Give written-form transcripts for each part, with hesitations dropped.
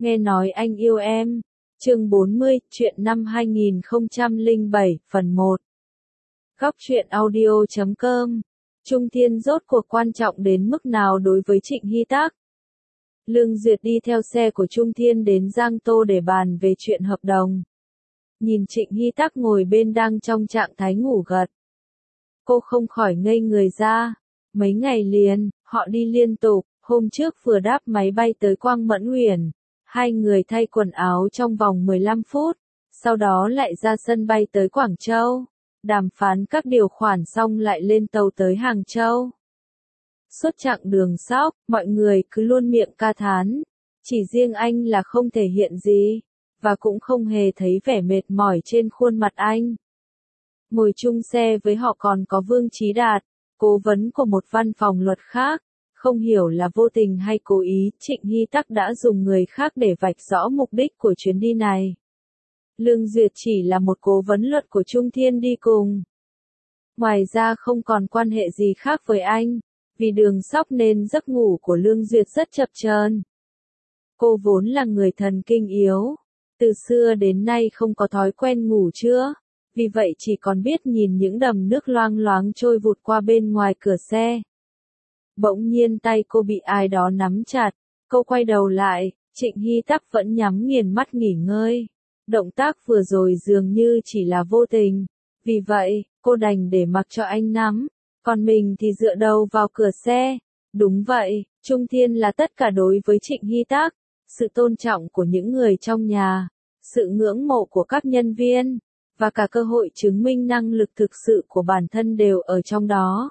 Nghe nói anh yêu em. Chương 40, chuyện năm 2007, phần 1. Góc truyện audio.com. Trung Thiên rốt cuộc quan trọng đến mức nào đối với Trịnh Hy Tắc? Lương Duyệt đi theo xe của Trung Thiên đến Giang Tô để bàn về chuyện hợp đồng. Nhìn Trịnh Hy Tắc ngồi bên đang trong trạng thái ngủ gật. Cô không khỏi ngây người ra. Mấy ngày liền, họ đi liên tục, hôm trước vừa đáp máy bay tới Quang Mẫn Huyền. Hai người thay quần áo trong vòng 15 phút, sau đó lại ra sân bay tới Quảng Châu. Đàm phán các điều khoản xong lại lên tàu tới Hàng Châu. Suốt chặng đường sóc, mọi người cứ luôn miệng ca thán. Chỉ riêng anh là không thể hiện gì, và cũng không hề thấy vẻ mệt mỏi trên khuôn mặt anh. Ngồi chung xe với họ còn có Vương Chí Đạt, cố vấn của một văn phòng luật khác. Không hiểu là vô tình hay cố ý, Trịnh Hy Tắc đã dùng người khác để vạch rõ mục đích của chuyến đi này. Lương Duyệt chỉ là một cố vấn luật của Trung Thiên đi cùng. Ngoài ra không còn quan hệ gì khác với anh, vì đường sóc nên giấc ngủ của Lương Duyệt rất chập chờn. Cô vốn là người thần kinh yếu, từ xưa đến nay không có thói quen ngủ trưa, vì vậy chỉ còn biết nhìn những đầm nước loang loáng trôi vụt qua bên ngoài cửa xe. Bỗng nhiên tay cô bị ai đó nắm chặt, cô quay đầu lại, Trịnh Hy Tắc vẫn nhắm nghiền mắt nghỉ ngơi. Động tác vừa rồi dường như chỉ là vô tình, vì vậy, cô đành để mặc cho anh nắm, còn mình thì dựa đầu vào cửa xe. Đúng vậy, Trung Thiên là tất cả đối với Trịnh Hy Tắc, sự tôn trọng của những người trong nhà, sự ngưỡng mộ của các nhân viên, và cả cơ hội chứng minh năng lực thực sự của bản thân đều ở trong đó.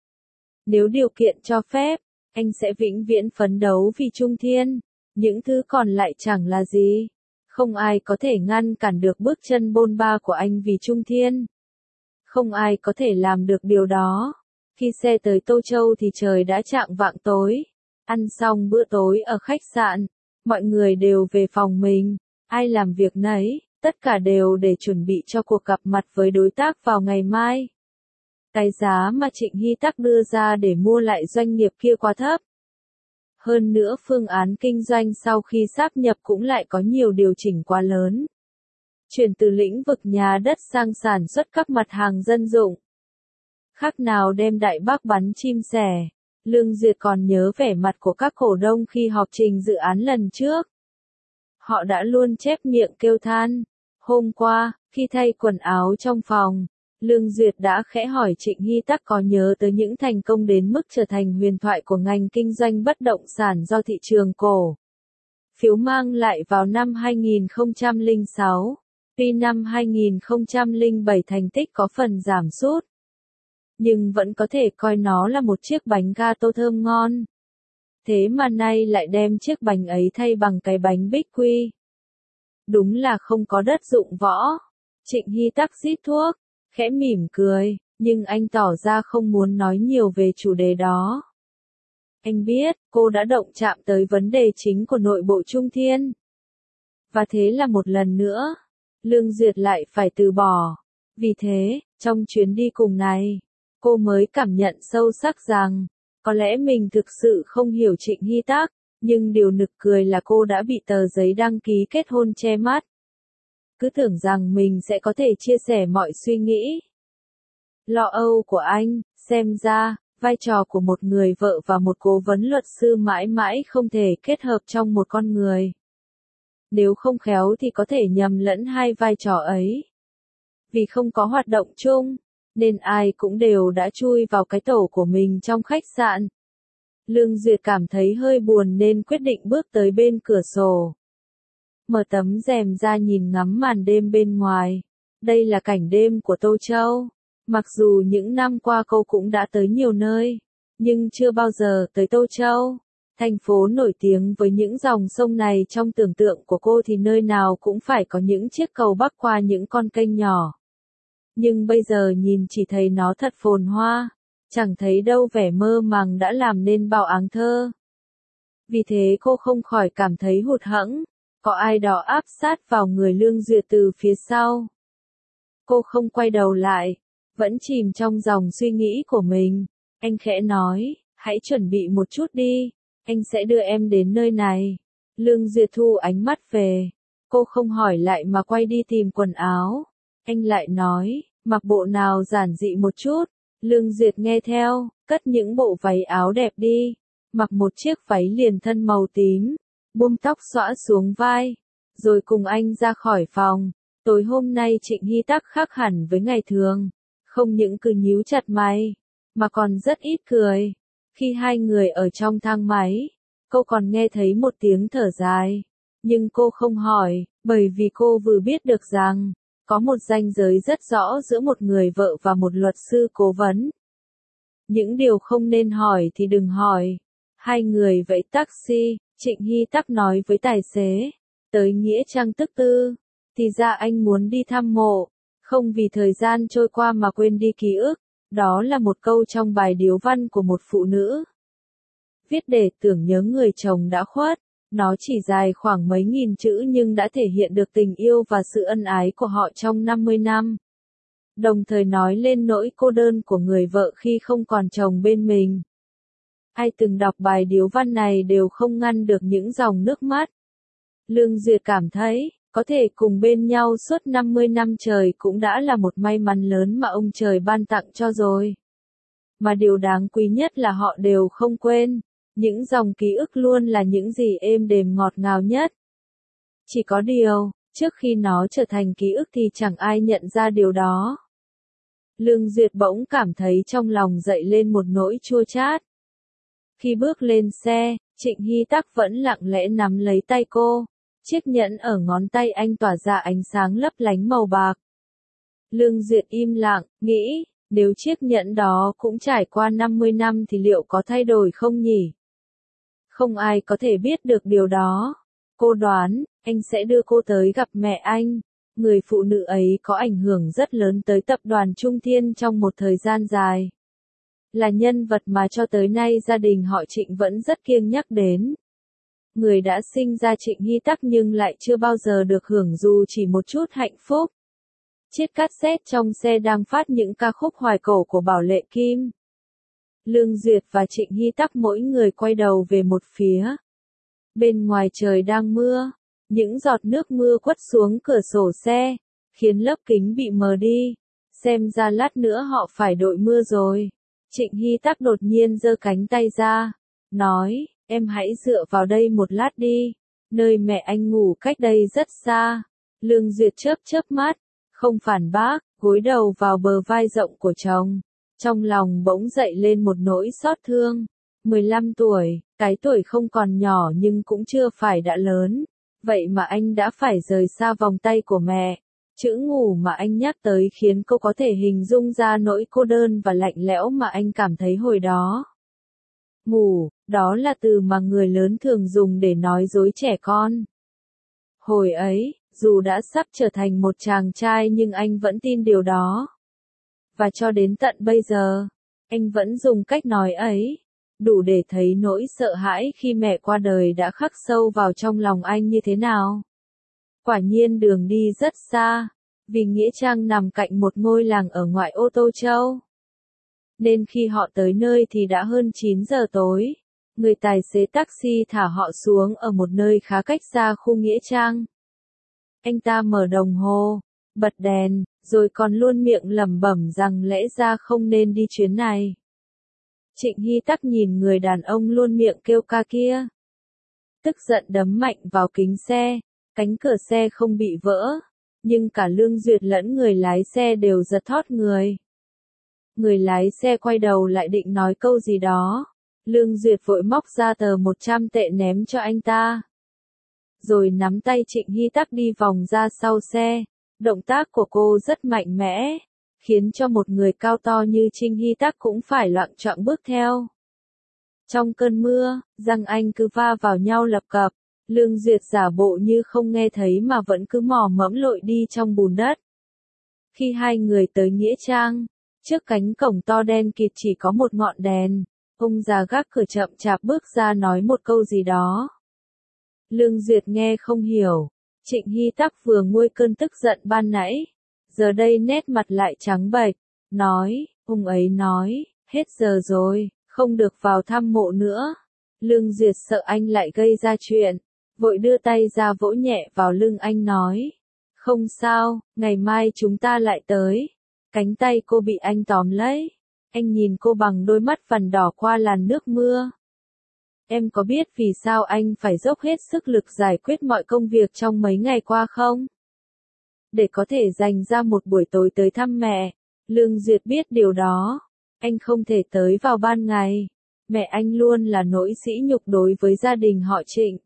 Nếu điều kiện cho phép, anh sẽ vĩnh viễn phấn đấu vì Trung Thiên, những thứ còn lại chẳng là gì. Không ai có thể ngăn cản được bước chân bôn ba của anh vì Trung Thiên. Không ai có thể làm được điều đó. Khi xe tới Tô Châu thì trời đã chạng vạng tối. Ăn xong bữa tối ở khách sạn, mọi người đều về phòng mình, ai làm việc nấy, tất cả đều để chuẩn bị cho cuộc gặp mặt với đối tác vào ngày mai. Cái giá mà Trịnh Hy Tắc đưa ra để mua lại doanh nghiệp kia quá thấp. Hơn nữa phương án kinh doanh sau khi sáp nhập cũng lại có nhiều điều chỉnh quá lớn. Chuyển từ lĩnh vực nhà đất sang sản xuất các mặt hàng dân dụng. Khác nào đem Đại Bác bắn chim sẻ. Lương Duyệt còn nhớ vẻ mặt của các cổ đông khi họp trình dự án lần trước. Họ đã luôn chép miệng kêu than. Hôm qua, khi thay quần áo trong phòng, Lương Duyệt đã khẽ hỏi Trịnh Hy Tắc có nhớ tới những thành công đến mức trở thành huyền thoại của ngành kinh doanh bất động sản do thị trường cổ phiếu mang lại vào năm 2006. Tuy năm 2007 thành tích có phần giảm sút, nhưng vẫn có thể coi nó là một chiếc bánh gato thơm ngon. Thế mà nay lại đem chiếc bánh ấy thay bằng cái bánh bích quy. Đúng là không có đất dụng võ. Trịnh Hy Tắc rít thuốc, khẽ mỉm cười, nhưng anh tỏ ra không muốn nói nhiều về chủ đề đó. Anh biết, cô đã động chạm tới vấn đề chính của nội bộ Trung Thiên. Và thế là một lần nữa, Lương Duyệt lại phải từ bỏ. Vì thế, trong chuyến đi cùng này, cô mới cảm nhận sâu sắc rằng, có lẽ mình thực sự không hiểu Trịnh Hy Tắc, nhưng điều nực cười là cô đã bị tờ giấy đăng ký kết hôn che mắt. Cứ tưởng rằng mình sẽ có thể chia sẻ mọi suy nghĩ, lo âu của anh, xem ra, vai trò của một người vợ và một cố vấn luật sư mãi mãi không thể kết hợp trong một con người. Nếu không khéo thì có thể nhầm lẫn hai vai trò ấy. Vì không có hoạt động chung, nên ai cũng đều đã chui vào cái tổ của mình trong khách sạn. Lương Duyệt cảm thấy hơi buồn nên quyết định bước tới bên cửa sổ. Mở tấm rèm ra nhìn ngắm màn đêm bên ngoài. Đây là cảnh đêm của Tô Châu. Mặc dù những năm qua cô cũng đã tới nhiều nơi, nhưng chưa bao giờ tới Tô Châu. Thành phố nổi tiếng với những dòng sông này, trong tưởng tượng của cô thì nơi nào cũng phải có những chiếc cầu bắc qua những con kênh nhỏ. Nhưng bây giờ nhìn chỉ thấy nó thật phồn hoa, chẳng thấy đâu vẻ mơ màng đã làm nên bao áng thơ. Vì thế cô không khỏi cảm thấy hụt hẫng, có ai đó áp sát vào người Lương Duyệt từ phía sau. Cô không quay đầu lại, vẫn chìm trong dòng suy nghĩ của mình. Anh khẽ nói, hãy chuẩn bị một chút đi, anh sẽ đưa em đến nơi này. Lương Duyệt thu ánh mắt về. Cô không hỏi lại mà quay đi tìm quần áo. Anh lại nói, mặc bộ nào giản dị một chút. Lương Duyệt nghe theo, cất những bộ váy áo đẹp đi. Mặc một chiếc váy liền thân màu tím, buông tóc xõa xuống vai. Rồi cùng anh ra khỏi phòng. Tối hôm nay Trịnh Hy Tắc khác hẳn với ngày thường. Không những cứ nhíu chặt mày, mà còn rất ít cười. Khi hai người ở trong thang máy, cô còn nghe thấy một tiếng thở dài. Nhưng cô không hỏi, bởi vì cô vừa biết được rằng, có một ranh giới rất rõ giữa một người vợ và một luật sư cố vấn. Những điều không nên hỏi thì đừng hỏi. Hai người vẫy taxi, Trịnh Hy Tắc nói với tài xế, tới Nghĩa Trang Tức Tư. Thì ra anh muốn đi thăm mộ, không vì thời gian trôi qua mà quên đi ký ức. Đó là một câu trong bài điếu văn của một phụ nữ. Viết để tưởng nhớ người chồng đã khuất. Nó chỉ dài khoảng mấy nghìn chữ nhưng đã thể hiện được tình yêu và sự ân ái của họ trong 50 năm. Đồng thời nói lên nỗi cô đơn của người vợ khi không còn chồng bên mình. Ai từng đọc bài điếu văn này đều không ngăn được những dòng nước mắt. Lương Duyệt cảm thấy, có thể cùng bên nhau suốt 50 năm trời cũng đã là một may mắn lớn mà ông trời ban tặng cho rồi. Mà điều đáng quý nhất là họ đều không quên. Những dòng ký ức luôn là những gì êm đềm ngọt ngào nhất. Chỉ có điều, trước khi nó trở thành ký ức thì chẳng ai nhận ra điều đó. Lương Duyệt bỗng cảm thấy trong lòng dậy lên một nỗi chua chát. Khi bước lên xe, Trịnh Hy Tắc vẫn lặng lẽ nắm lấy tay cô. Chiếc nhẫn ở ngón tay anh tỏa ra ánh sáng lấp lánh màu bạc. Lương Duyệt im lặng, nghĩ, nếu chiếc nhẫn đó cũng trải qua 50 năm thì liệu có thay đổi không nhỉ? Không ai có thể biết được điều đó. Cô đoán, anh sẽ đưa cô tới gặp mẹ anh. Người phụ nữ ấy có ảnh hưởng rất lớn tới tập đoàn Trung Thiên trong một thời gian dài. Là nhân vật mà cho tới nay gia đình họ Trịnh vẫn rất kiêng nhắc đến. Người đã sinh ra Trịnh Hy Tắc nhưng lại chưa bao giờ được hưởng dù chỉ một chút hạnh phúc. Chiếc cassette trong xe đang phát những ca khúc hoài cổ của Bảo Lệ Kim. Lương Duyệt và Trịnh Hy Tắc mỗi người quay đầu về một phía. Bên ngoài trời đang mưa, những giọt nước mưa quất xuống cửa sổ xe, khiến lớp kính bị mờ đi. Xem ra lát nữa họ phải đội mưa rồi. Trịnh Hy Tắc đột nhiên giơ cánh tay ra, nói, em hãy dựa vào đây một lát đi, nơi mẹ anh ngủ cách đây rất xa. Lương Duyệt chớp chớp mắt, không phản bác, gối đầu vào bờ vai rộng của chồng. Trong lòng bỗng dậy lên một nỗi xót thương. 15 tuổi, cái tuổi không còn nhỏ nhưng cũng chưa phải đã lớn. Vậy mà anh đã phải rời xa vòng tay của mẹ. Chữ ngủ mà anh nhắc tới khiến cô có thể hình dung ra nỗi cô đơn và lạnh lẽo mà anh cảm thấy hồi đó. Ngủ, đó là từ mà người lớn thường dùng để nói dối trẻ con. Hồi ấy, dù đã sắp trở thành một chàng trai nhưng anh vẫn tin điều đó. Và cho đến tận bây giờ, anh vẫn dùng cách nói ấy, đủ để thấy nỗi sợ hãi khi mẹ qua đời đã khắc sâu vào trong lòng anh như thế nào. Quả nhiên đường đi rất xa, vì Nghĩa Trang nằm cạnh một ngôi làng ở ngoại ô Tô Châu. Nên khi họ tới nơi thì đã hơn 9 giờ tối. Người tài xế taxi thả họ xuống ở một nơi khá cách xa khu Nghĩa Trang. Anh ta mở đồng hồ, bật đèn, rồi còn luôn miệng lẩm bẩm rằng lẽ ra không nên đi chuyến này. Trịnh Hy Tắc nhìn người đàn ông luôn miệng kêu ca kia. Tức giận đấm mạnh vào kính xe, cánh cửa xe không bị vỡ, nhưng cả Lương Duyệt lẫn người lái xe đều giật thót người. Người lái xe quay đầu lại định nói câu gì đó. Lương Duyệt vội móc ra tờ 100 tệ ném cho anh ta. Rồi nắm tay Trịnh Hy Tắc đi vòng ra sau xe. Động tác của cô rất mạnh mẽ, khiến cho một người cao to như Trịnh Hy Tắc cũng phải loạng choạng bước theo. Trong cơn mưa, răng anh cứ va vào nhau lập cập. Lương Duyệt giả bộ như không nghe thấy mà vẫn cứ mò mẫm lội đi trong bùn đất. Khi hai người tới Nghĩa Trang, trước cánh cổng to đen kịt chỉ có một ngọn đèn. Ông già gác cửa chậm chạp bước ra nói một câu gì đó. Lương Duyệt nghe không hiểu. Trịnh Hy Tắc vừa nguôi cơn tức giận ban nãy, giờ đây nét mặt lại trắng bệch, nói, ông ấy nói, hết giờ rồi, không được vào thăm mộ nữa. Lương Duyệt sợ anh lại gây ra chuyện, vội đưa tay ra vỗ nhẹ vào lưng anh nói. Không sao, ngày mai chúng ta lại tới. Cánh tay cô bị anh tóm lấy. Anh nhìn cô bằng đôi mắt vằn đỏ qua làn nước mưa. Em có biết vì sao anh phải dốc hết sức lực giải quyết mọi công việc trong mấy ngày qua không? Để có thể dành ra một buổi tối tới thăm mẹ. Lương Duyệt biết điều đó. Anh không thể tới vào ban ngày. Mẹ anh luôn là nỗi sỉ nhục đối với gia đình họ Trịnh.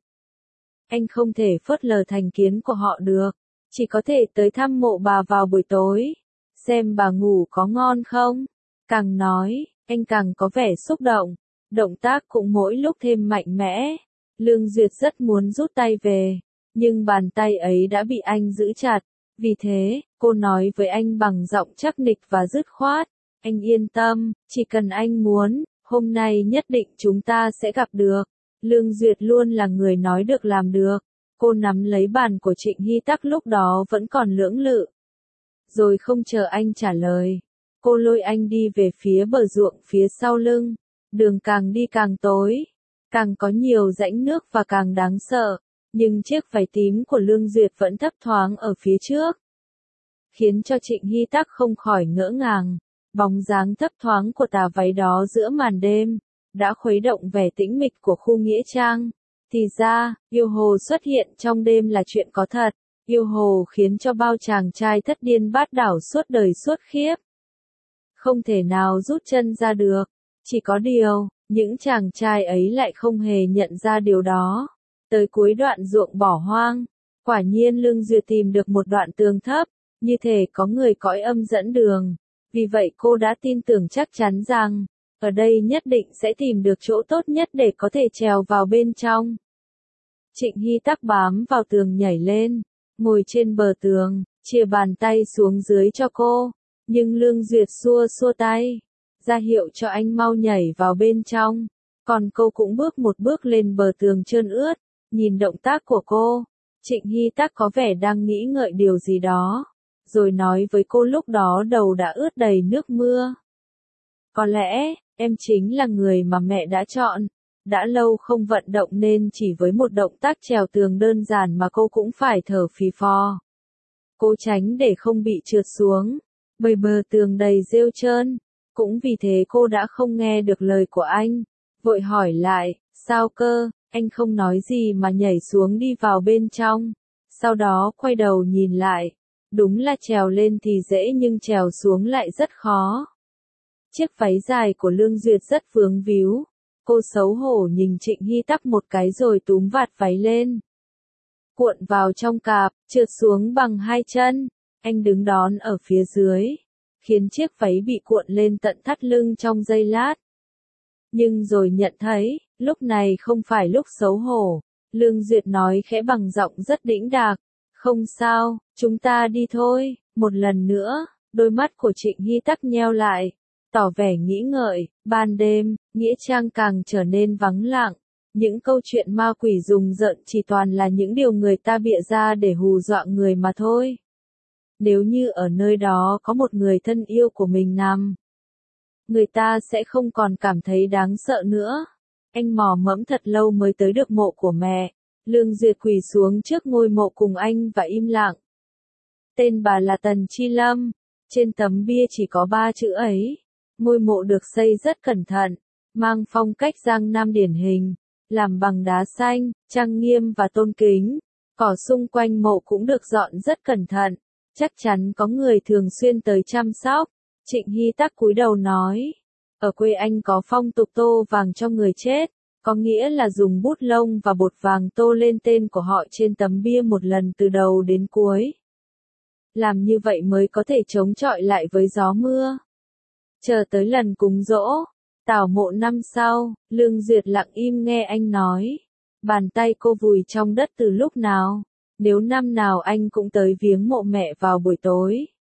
Anh không thể phớt lờ thành kiến của họ được. Chỉ có thể tới thăm mộ bà vào buổi tối. Xem bà ngủ có ngon không? Càng nói, anh càng có vẻ xúc động. Động tác cũng mỗi lúc thêm mạnh mẽ. Lương Duyệt rất muốn rút tay về. Nhưng bàn tay ấy đã bị anh giữ chặt. Vì thế, cô nói với anh bằng giọng chắc nịch và dứt khoát. Anh yên tâm, chỉ cần anh muốn, hôm nay nhất định chúng ta sẽ gặp được. Lương Duyệt luôn là người nói được làm được. Cô nắm lấy bàn của Trịnh Hy Tắc lúc đó vẫn còn lưỡng lự. Rồi không chờ anh trả lời. Cô lôi anh đi về phía bờ ruộng phía sau lưng. Đường càng đi càng tối. Càng có nhiều rãnh nước và càng đáng sợ. Nhưng chiếc váy tím của Lương Duyệt vẫn thấp thoáng ở phía trước. Khiến cho Trịnh Hy Tắc không khỏi ngỡ ngàng. Bóng dáng thấp thoáng của tà váy đó giữa màn đêm. Đã khuấy động vẻ tĩnh mịch của khu nghĩa trang. Thì ra, yêu hồ xuất hiện trong đêm là chuyện có thật. Yêu hồ khiến cho bao chàng trai thất điên bát đảo suốt đời suốt khiếp. Không thể nào rút chân ra được. Chỉ có điều, những chàng trai ấy lại không hề nhận ra điều đó. Tới cuối đoạn ruộng bỏ hoang, quả nhiên Lương Duyệt tìm được một đoạn tường thấp, như thể có người cõi âm dẫn đường. Vì vậy cô đã tin tưởng chắc chắn rằng, ở đây nhất định sẽ tìm được chỗ tốt nhất để có thể trèo vào bên trong. Trịnh Hy Tắc bám vào tường nhảy lên, ngồi trên bờ tường, chìa bàn tay xuống dưới cho cô. Nhưng Lương Duyệt xua xua tay, ra hiệu cho anh mau nhảy vào bên trong. Còn cô cũng bước một bước lên bờ tường trơn ướt, nhìn động tác của cô. Trịnh Hy Tắc có vẻ đang nghĩ ngợi điều gì đó, rồi nói với cô lúc đó đầu đã ướt đầy nước mưa. Có lẽ, em chính là người mà mẹ đã chọn. Đã lâu không vận động nên chỉ với một động tác trèo tường đơn giản mà cô cũng phải thở phì phò. Cố tránh để không bị trượt xuống, bởi bờ tường đầy rêu trơn. Cũng vì thế cô đã không nghe được lời của anh. Vội hỏi lại, sao cơ, anh không nói gì mà nhảy xuống đi vào bên trong. Sau đó quay đầu nhìn lại. Đúng là trèo lên thì dễ nhưng trèo xuống lại rất khó. Chiếc váy dài của Lương Duyệt rất vướng víu. Cô xấu hổ nhìn Trịnh Hy Tắc một cái rồi túm vạt váy lên. Cuộn vào trong cạp, trượt xuống bằng hai chân. Anh đứng đón ở phía dưới, khiến chiếc váy bị cuộn lên tận thắt lưng trong giây lát. Nhưng rồi nhận thấy, lúc này không phải lúc xấu hổ. Lương Duyệt nói khẽ bằng giọng rất đĩnh đạc. Không sao, chúng ta đi thôi. Một lần nữa, đôi mắt của Trịnh Hy Tắc nheo lại, tỏ vẻ nghĩ ngợi. Ban đêm, nghĩa trang càng trở nên vắng lặng. Những câu chuyện ma quỷ rùng rợn chỉ toàn là những điều người ta bịa ra để hù dọa người mà thôi. Nếu như ở nơi đó có một người thân yêu của mình nằm, người ta sẽ không còn cảm thấy đáng sợ nữa. Anh mò mẫm thật lâu mới tới được mộ của mẹ. Lương Duyệt quỳ xuống trước ngôi mộ cùng anh và im lặng. Tên bà là Tần Chi Lâm. Trên tấm bia chỉ có 3 chữ ấy. Ngôi mộ được xây rất cẩn thận, mang phong cách Giang Nam điển hình, làm bằng đá xanh, trang nghiêm và tôn kính. Cỏ xung quanh mộ cũng được dọn rất cẩn thận, chắc chắn có người thường xuyên tới chăm sóc. Trịnh Hy Tắc cúi đầu nói, ở quê anh có phong tục tô vàng cho người chết, có nghĩa là dùng bút lông và bột vàng tô lên tên của họ trên tấm bia một lần từ đầu đến cuối. Làm như vậy mới có thể chống chọi lại với gió mưa. Chờ tới lần cúng giỗ, tảo mộ năm sau, Lương Duyệt lặng im nghe anh nói. Bàn tay cô vùi trong đất từ lúc nào? Nếu năm nào anh cũng tới viếng mộ mẹ vào buổi tối,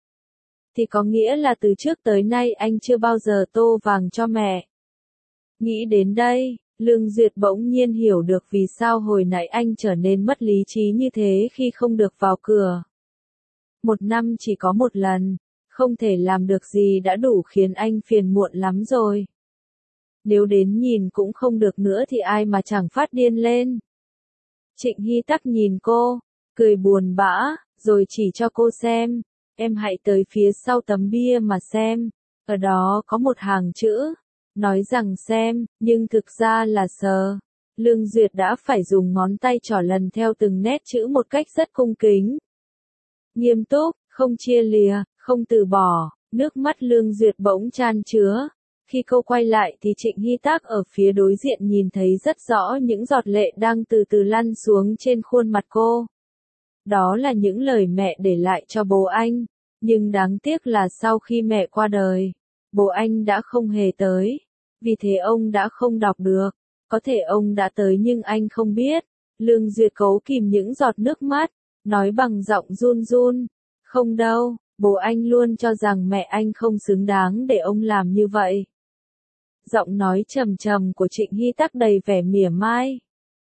thì có nghĩa là từ trước tới nay anh chưa bao giờ tô vàng cho mẹ. Nghĩ đến đây, Lương Duyệt bỗng nhiên hiểu được vì sao hồi nãy anh trở nên mất lý trí như thế khi không được vào cửa. Một năm chỉ có một lần, không thể làm được gì đã đủ khiến anh phiền muộn lắm rồi. Nếu đến nhìn cũng không được nữa thì ai mà chẳng phát điên lên. Trịnh Hy Tắc nhìn cô, cười buồn bã, rồi chỉ cho cô xem. Em hãy tới phía sau tấm bia mà xem. Ở đó có một hàng chữ. Nói rằng xem, nhưng thực ra là sờ. Lương Duyệt đã phải dùng ngón tay trỏ lần theo từng nét chữ một cách rất cung kính. Nghiêm túc, không chia lìa, không từ bỏ. Nước mắt Lương Duyệt bỗng chan chứa. Khi cô quay lại thì Trịnh Hy Tắc ở phía đối diện nhìn thấy rất rõ những giọt lệ đang từ từ lăn xuống trên khuôn mặt cô. Đó là những lời mẹ để lại cho bố anh. Nhưng đáng tiếc là sau khi mẹ qua đời, bố anh đã không hề tới. Vì thế ông đã không đọc được. Có thể ông đã tới nhưng anh không biết. Lương Duyệt cố kìm những giọt nước mắt, nói bằng giọng run run. Không đâu, bố anh luôn cho rằng mẹ anh không xứng đáng để ông làm như vậy. Giọng nói trầm trầm của Trịnh Hy Tắc đầy vẻ mỉa mai.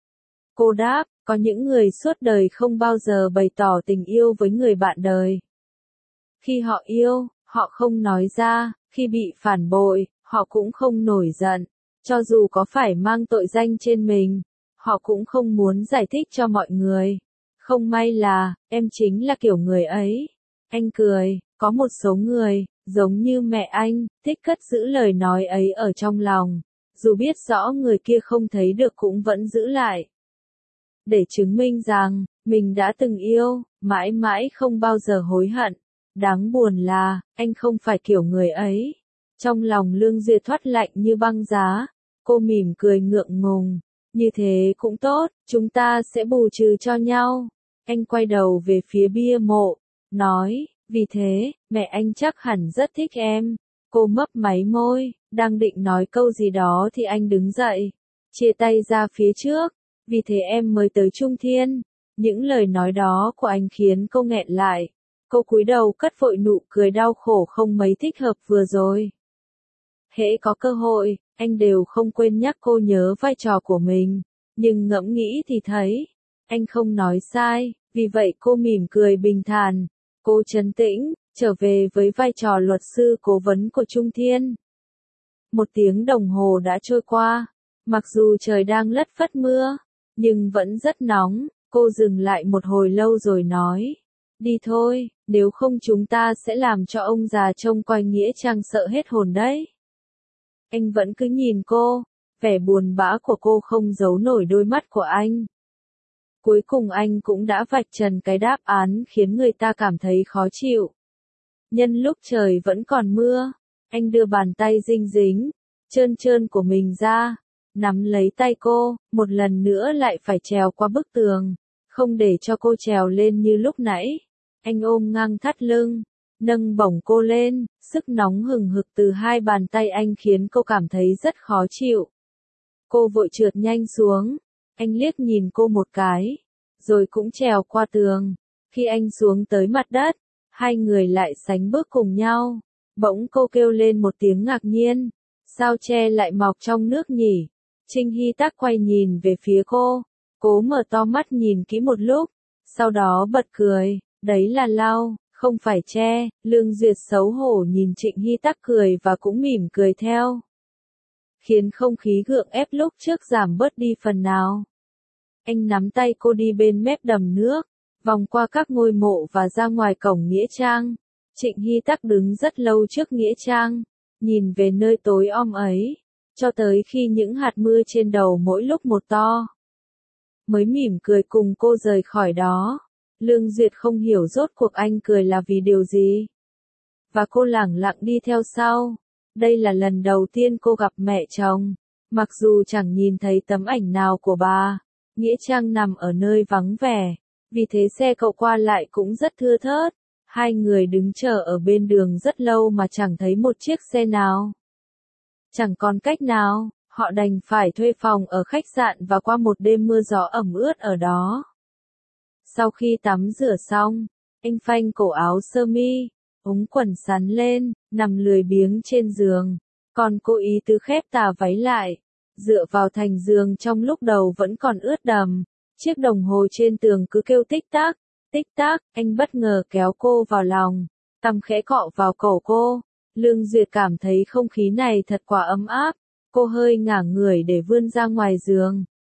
Cô đáp, có những người suốt đời không bao giờ bày tỏ tình yêu với người bạn đời. Khi họ yêu, họ không nói ra, khi bị phản bội, họ cũng không nổi giận. Cho dù có phải mang tội danh trên mình, họ cũng không muốn giải thích cho mọi người. Không may là, em chính là kiểu người ấy. Anh cười, có một số người, giống như mẹ anh, thích cất giữ lời nói ấy ở trong lòng. Dù biết rõ người kia không thấy được cũng vẫn giữ lại. Để chứng minh rằng, mình đã từng yêu, mãi mãi không bao giờ hối hận. Đáng buồn là, anh không phải kiểu người ấy. Trong lòng Lương Duyệt thoát lạnh như băng giá. Cô mỉm cười ngượng ngùng. Như thế cũng tốt, chúng ta sẽ bù trừ cho nhau. Anh quay đầu về phía bia mộ, nói, vì thế, mẹ anh chắc hẳn rất thích em. Cô mấp máy môi, đang định nói câu gì đó thì anh đứng dậy, chia tay ra phía trước. Vì thế em mới tới Trung Thiên. Những lời nói đó của anh khiến cô nghẹn lại. Cô cúi đầu cất vội nụ cười đau khổ không mấy thích hợp vừa rồi. Hễ có cơ hội, anh đều không quên nhắc cô nhớ vai trò của mình. Nhưng ngẫm nghĩ thì thấy, anh không nói sai, vì vậy cô mỉm cười bình thản. Cô trấn tĩnh, trở về với vai trò luật sư cố vấn của Trung Thiên. 1 tiếng đồng hồ đã trôi qua. Mặc dù trời đang lất phất mưa, nhưng vẫn rất nóng. Cô dừng lại một hồi lâu rồi nói. Đi thôi, nếu không chúng ta sẽ làm cho ông già trông coi nghĩa trang sợ hết hồn đấy. Anh vẫn cứ nhìn cô, vẻ buồn bã của cô không giấu nổi đôi mắt của anh. Cuối cùng anh cũng đã vạch trần cái đáp án khiến người ta cảm thấy khó chịu. Nhân lúc trời vẫn còn mưa, anh đưa bàn tay dinh dính, trơn trơn của mình ra, nắm lấy tay cô, một lần nữa lại phải trèo qua bức tường, không để cho cô trèo lên như lúc nãy. Anh ôm ngang thắt lưng, nâng bổng cô lên, sức nóng hừng hực từ 2 bàn tay anh khiến cô cảm thấy rất khó chịu. Cô vội trượt nhanh xuống, anh liếc nhìn cô một cái, rồi cũng trèo qua tường. Khi anh xuống tới mặt đất, hai người lại sánh bước cùng nhau. Bỗng cô kêu lên một tiếng ngạc nhiên, sao tre lại mọc trong nước nhỉ? Trinh Hy Tắc quay nhìn về phía cô, cố mở to mắt nhìn kỹ một lúc, sau đó bật cười, đấy là lau, không phải tre. Lương Duyệt xấu hổ nhìn Trịnh Hy Tắc cười và cũng mỉm cười theo, khiến không khí gượng ép lúc trước giảm bớt đi phần nào. Anh nắm tay cô đi bên mép đầm nước, vòng qua các ngôi mộ và ra ngoài cổng nghĩa trang. Trịnh Hy Tắc đứng rất lâu trước nghĩa trang, nhìn về nơi tối om ấy, cho tới khi những hạt mưa trên đầu mỗi lúc một to, mới mỉm cười cùng cô rời khỏi đó. Lương Duyệt không hiểu rốt cuộc anh cười là vì điều gì, và cô lẳng lặng đi theo sau. Đây là lần đầu tiên cô gặp mẹ chồng, mặc dù chẳng nhìn thấy tấm ảnh nào của bà. Nghĩa trang nằm ở nơi vắng vẻ, vì thế xe cộ qua lại cũng rất thưa thớt. Hai người đứng chờ ở bên đường rất lâu mà chẳng thấy một chiếc xe nào. Chẳng còn cách nào, họ đành phải thuê phòng ở khách sạn và qua một đêm mưa gió ẩm ướt ở đó. Sau khi tắm rửa xong, anh phanh cổ áo sơ mi, ống quần sắn lên, nằm lười biếng trên giường, còn cô ý tứ khép tà váy lại, dựa vào thành giường trong lúc đầu vẫn còn ướt đầm. Chiếc đồng hồ trên tường cứ kêu tích tắc, anh bất ngờ kéo cô vào lòng, cằm khẽ cọ vào cổ cô. Lương Duyệt cảm thấy không khí này thật quá ấm áp, cô hơi ngả người để vươn ra ngoài giường,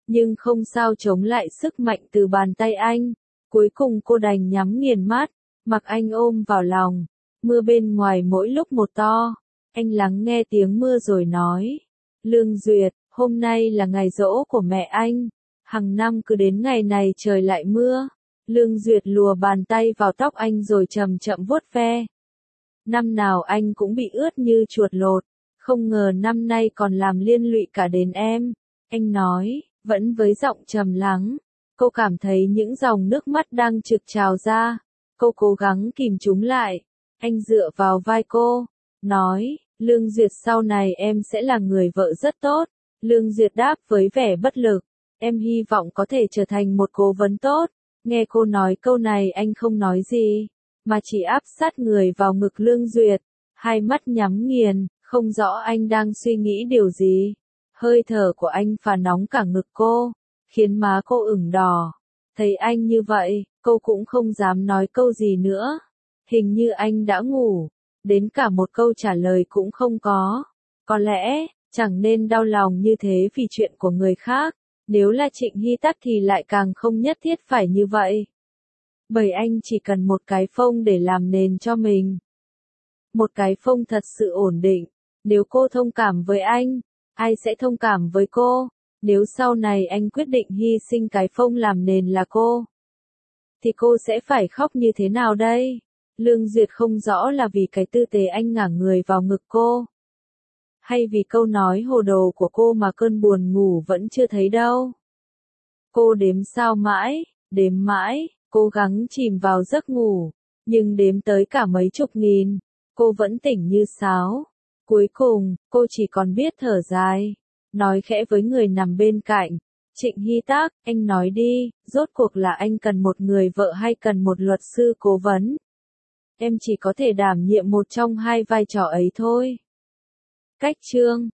nhưng không sao chống lại sức mạnh từ bàn tay anh. Cuối cùng cô đành nhắm nghiền mắt, mặc anh ôm vào lòng. Mưa bên ngoài mỗi lúc một to. Anh lắng nghe tiếng mưa rồi nói. Lương Duyệt, hôm nay là ngày giỗ của mẹ anh. Hàng năm cứ đến ngày này trời lại mưa. Lương Duyệt lùa bàn tay vào tóc anh rồi chậm chậm vuốt ve. Năm nào anh cũng bị ướt như chuột lột. Không ngờ năm nay còn làm liên lụy cả đến em. Anh nói, vẫn với giọng trầm lắng. Cô cảm thấy những dòng nước mắt đang trực trào ra. Cô cố gắng kìm chúng lại. Anh dựa vào vai cô, nói, Lương Duyệt sau này em sẽ là người vợ rất tốt. Lương Duyệt đáp với vẻ bất lực, em hy vọng có thể trở thành một cố vấn tốt. Nghe cô nói câu này anh không nói gì, mà chỉ áp sát người vào ngực Lương Duyệt, hai mắt nhắm nghiền, không rõ anh đang suy nghĩ điều gì. Hơi thở của anh phả nóng cả ngực cô, khiến má cô ửng đỏ. Thấy anh như vậy, cô cũng không dám nói câu gì nữa. Hình như anh đã ngủ, đến cả một câu trả lời cũng không có. Có lẽ, chẳng nên đau lòng như thế vì chuyện của người khác. Nếu là Trịnh Hy Tắc thì lại càng không nhất thiết phải như vậy. Bởi anh chỉ cần một cái phông để làm nền cho mình. Một cái phông thật sự ổn định. Nếu cô thông cảm với anh, ai sẽ thông cảm với cô? Nếu sau này anh quyết định hy sinh cái phông làm nền là cô, thì cô sẽ phải khóc như thế nào đây? Lương Duyệt không rõ là vì cái tư thế anh ngả người vào ngực cô, hay vì câu nói hồ đồ của cô mà cơn buồn ngủ vẫn chưa thấy đâu. Cô đếm sao mãi, đếm mãi, cố gắng chìm vào giấc ngủ, nhưng đếm tới cả mấy chục nghìn, cô vẫn tỉnh như sáo. Cuối cùng, cô chỉ còn biết thở dài, nói khẽ với người nằm bên cạnh. Trịnh Hy Tắc, anh nói đi, rốt cuộc là anh cần một người vợ hay cần một luật sư cố vấn? Em chỉ có thể đảm nhiệm một trong hai vai trò ấy thôi. Cách chương